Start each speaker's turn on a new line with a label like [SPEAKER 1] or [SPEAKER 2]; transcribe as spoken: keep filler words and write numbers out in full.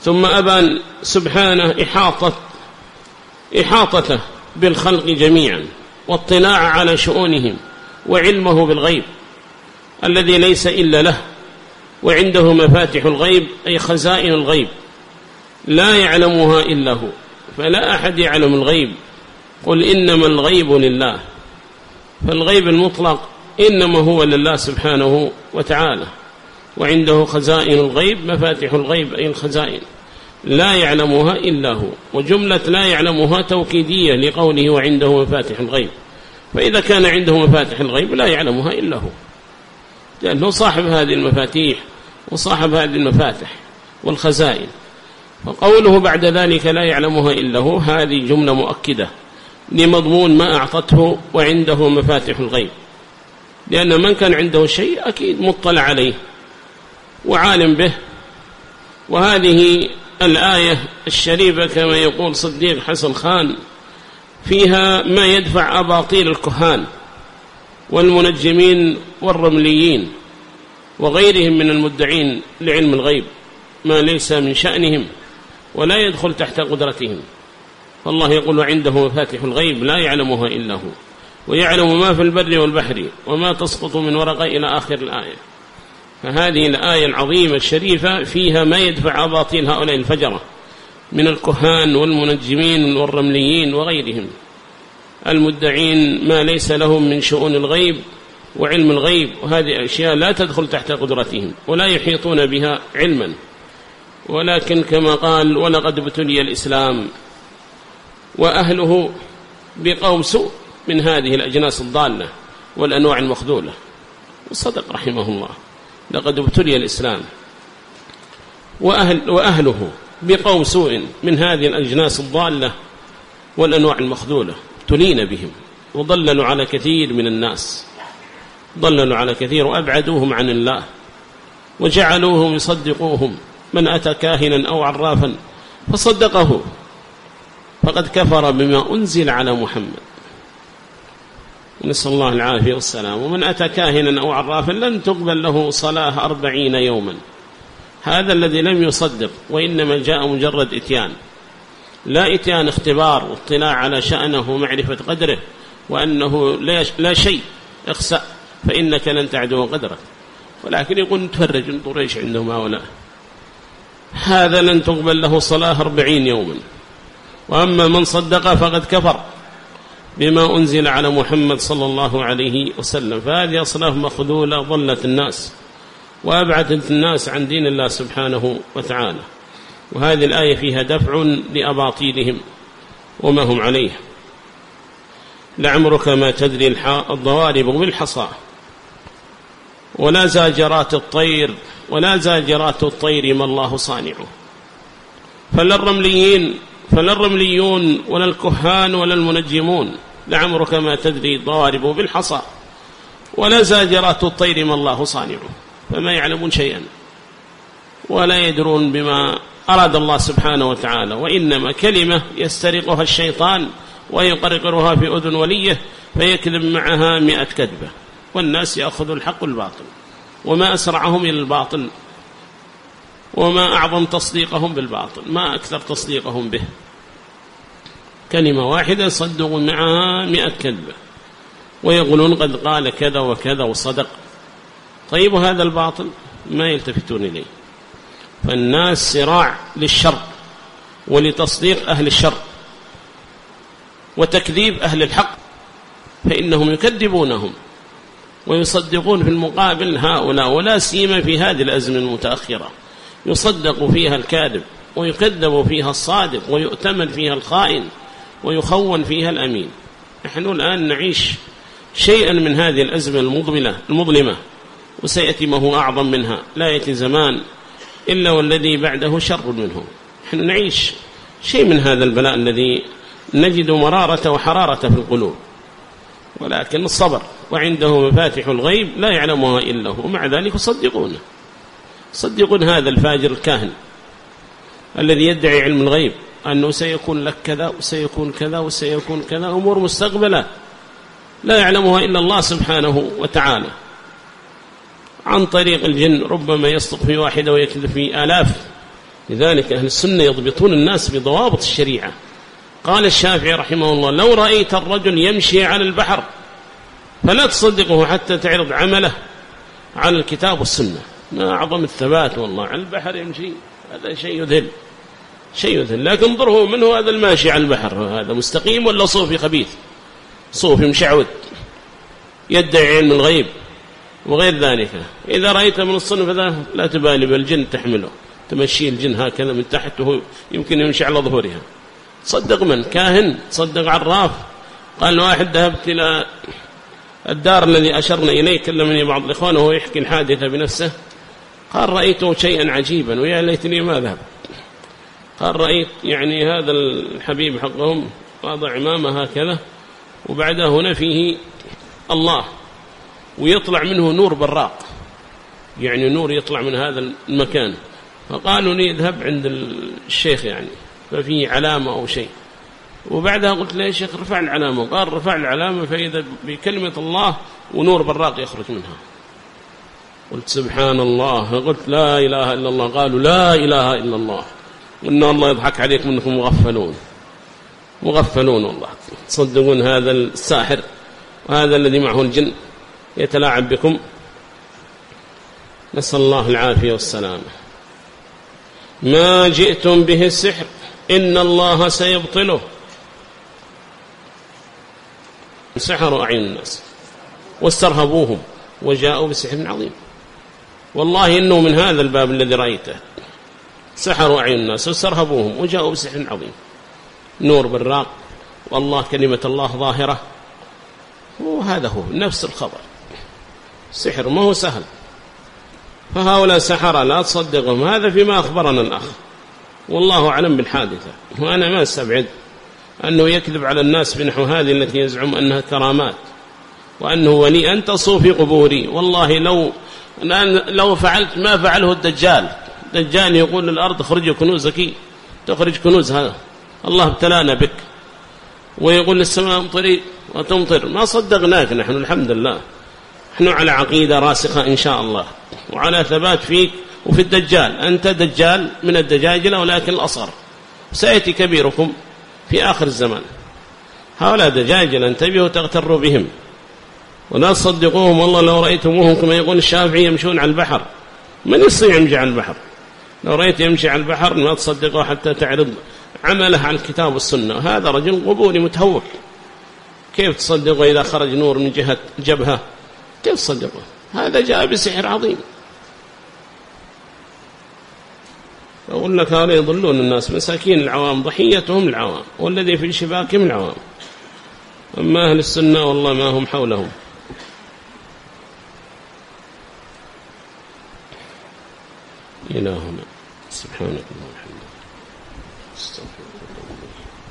[SPEAKER 1] ثم أبان سبحانه إحاطة إحاطته بالخلق جميعا واطلاع على شؤونهم وعلمه بالغيب الذي ليس إلا له، وعنده مفاتح الغيب أي خزائن الغيب لا يعلمها إلا هو، فلا أحد يعلم الغيب. قل إنما الغيب لله، فالغيب المطلق إنما هو لله سبحانه وتعالى، وعنده خزائن الغيب مفاتح الغيب أي الخزائن لا يعلمها إلا هو. وجملة لا يعلمها توكيدية لقوله وعنده مفاتح الغيب، فإذا كان عنده مفاتح الغيب لا يعلمها إلا هو، لأنه صاحب هذه المفاتيح وصاحب هذه المفاتح والخزائن. فقوله بعد ذلك لا يعلمها إلا هو هذه جملة مؤكدة لمضمون ما أعطته وعنده مفاتح الغيب، لأن من كان عنده شيء أكيد مطلع عليه وعالم به. وهذه الآية الشريفة كما يقول صديق حسن خان فيها ما يدفع أباطيل الكهان والمنجمين والرمليين وغيرهم من المدعين لعلم الغيب ما ليس من شأنهم ولا يدخل تحت قدرتهم. فالله يقول وعنده مفاتح الغيب لا يعلمها إلا هو، ويعلم ما في البر والبحر وما تسقط من ورقة إلى آخر الآية. فهذه الآية العظيمة الشريفة فيها ما يدفع أباطيل هؤلاء الفجرة من الكهان والمنجمين والرمليين وغيرهم المدعين ما ليس لهم من شؤون الغيب وعلم الغيب، وهذه أشياء لا تدخل تحت قدرتهم ولا يحيطون بها علما. ولكن كما قال ولقد ابتلي الإسلام وأهله بقوم سوء من هذه الأجناس الضالة والأنواع المخذولة. وصدق رحمه الله، لقد ابتلي الإسلام وأهل وأهله بقوم سوء من هذه الأجناس الضالة والأنواع المخذولة، ابتلينا بهم وضللوا على كثير من الناس، ضللوا على كثير وأبعدوهم عن الله وجعلوهم يصدقوهم. من أتى كاهنا أو عرافا فصدقه فقد كفر بما أنزل على محمد، نسأل الله العافية والسلام. ومن أتى كاهنا أو عرافا لن تقبل له صلاة أربعين يوما. هذا الذي لم يصدق وإنما جاء مجرد إتيان، لا إتيان اختبار واطلاع على شأنه ومعرفة قدره وأنه لا شيء اخسأ فإنك لن تعدو قدرك، ولكن يقول نتفرج انظر ايش عندهم هؤلاء. هذا لن تقبل له صلاة أربعين يوما. وأما من صدق فقد كفر بما أنزل على محمد صلى الله عليه وسلم. فهذه أصناف مخذولة ضلت الناس وأبعدت الناس عن دين الله سبحانه وتعالى. وهذه الآية فيها دفع لأباطيلهم وما هم عليه. لعمرك ما تدري الضوارب بالحصى ولا زاجرات الطير ولا زاجرات الطير ما الله صانعه. فلا الرمليين فلا الرمليون ولا الكهان ولا المنجمون لعمرك ما تدري الضوارب بالحصى ولا زاجرات الطير ما الله صانعه. فما يعلمون شيئا ولا يدرون بما أراد الله سبحانه وتعالى، وإنما كلمة يسترقها الشيطان ويقرقرها في أذن وليه فيكذب معها مئة كذبة، والناس يأخذ الحق الباطل. وما أسرعهم إلى الباطل وما أعظم تصديقهم بالباطل، ما أكثر تصديقهم به. كلمة واحدة صدقوا معها مئة كذبة ويقولون قد قال كذا وكذا وصدق. طيب هذا الباطل ما يلتفتون إليه. فالناس صراع للشر ولتصديق أهل الشر وتكذيب أهل الحق، فإنهم يكذبونهم ويصدقون في المقابل هؤلاء. ولا سيما في هذه الأزمة المتأخرة يصدق فيها الكاذب ويكذب فيها الصادق ويؤتمن فيها الخائن ويخون فيها الأمين. نحن الآن نعيش شيئا من هذه الأزمة المظلمة المظلمة وسيأتي ما هو أعظم منها. لا يأتي زمان إلا والذي بعده شر منه. نحن نعيش شيء من هذا البلاء الذي نجد مرارة وحرارة في القلوب، ولكن الصبر. وعنده مفاتح الغيب لا يعلمها إلا هو، ومع ذلك يصدقونه. صدقون هذا الفاجر الكاهن الذي يدعي علم الغيب أنه سيكون لك كذا وسيكون كذا وسيكون كذا، أمور مستقبلة لا يعلمها إلا الله سبحانه وتعالى. عن طريق الجن ربما يصدق في واحدة ويكذب في آلاف، لذلك أهل السنة يضبطون الناس بضوابط الشريعة. قال الشافعي رحمه الله: لو رأيت الرجل يمشي على البحر فلا تصدقه حتى تعرض عمله على الكتاب والسنة. ما أعظم الثبات والله، على البحر يمشي، هذا شيء يذهل، شيء يذهل. لكن انظروا من هو هذا الماشي على البحر، هذا مستقيم ولا صوفي خبيث، صوفي مشعوذ يدعي علم الغيب وغير ذلك. إذا رأيت من الصنف ذا لا تبالي بالجن تحمله، تمشي الجن هكذا من تحت وهو يمكن يمشي على ظهورها. تصدق من كاهن، تصدق عراف. قال واحد: ذهبت إلى الدار الذي أشرنا إليه، كلمني بعض الإخوان وهو يحكي الحادثة بنفسه، قال: رأيته شيئا عجيبا ويا ليتني ما ذهب. قال: رأيت يعني هذا الحبيب حقهم وضع عمامة هكذا وبعدها هنا فيه الله ويطلع منه نور براق، يعني نور يطلع من هذا المكان. فقالوا لي: اذهب عند الشيخ يعني ففيه علامة أو شيء. وبعدها قلت له: يا شيخ رفع العلامة. قال: رفع العلامة فإذا بكلمة الله ونور براق يخرج منها. قلت: سبحان الله. قلت: لا إله إلا الله. قالوا: لا إله إلا الله، وإن الله يضحك عليكم أنكم مغفلون، مغفلون والله. تصدقون هذا الساحر وهذا الذي معه الجن يتلاعب بكم؟ نسأل الله العافية والسلامة. ما جئتم به السحر إن الله سيبطله. سحروا أعين الناس واسترهبوهم وجاءوا بسحر عظيم. والله إنه من هذا الباب الذي رأيته، سحروا أعين الناس واسترهبوهم وجاءوا بسحر عظيم، نور براق، والله كلمة الله ظاهرة. وهذا هو نفس الخبر، سحر ما هو سهل. فهؤلاء سحرة لا تصدقهم، هذا فيما أخبرنا الأخ، والله أعلم بالحادثة. وأنا ما استبعد أنه يكذب على الناس بنحو هذه التي يزعم أنها كرامات وأنه ولي. أنت صوفي قبوري، والله لو لو فعلت ما فعله الدجال. الدجال يقول للأرض: اخرجي كنوزك، تخرج كنوز. هذا الله ابتلانا بك. ويقول للسماء: امطري وتمطر. ما صدقناك نحن، الحمد لله، نحن على عقيدة راسخة إن شاء الله وعلى ثبات فيك وفي الدجال. أنت دجال من الدجاجلة ولكن الأصغر، سيأتي كبيركم في آخر الزمان. هؤلاء دجاجلة، انتبهوا تغتروا بهم ولا تصدقوهم. والله لو رأيتموهم كما يقول الشافعي يمشون على البحر، من يستطيع يمشي على البحر؟ لو رأيت يمشي على البحر ما تصدقوا حتى تعرض عمله على الكتاب والسنة. هذا رجل قبوري متهوك، كيف تصدقوا إذا خرج نور من جهة جبهة؟ كيف تصدقوا؟ هذا جاء بسحر عظيم. أقول لك هؤلاء يضلون الناس، مساكين العوام ضحيتهم العوام، والذي في شباكهم العوام. أما أهل السنة والله ما هم حولهم. إلهنا سبحانك اللهم وبحمدك استغفر الله.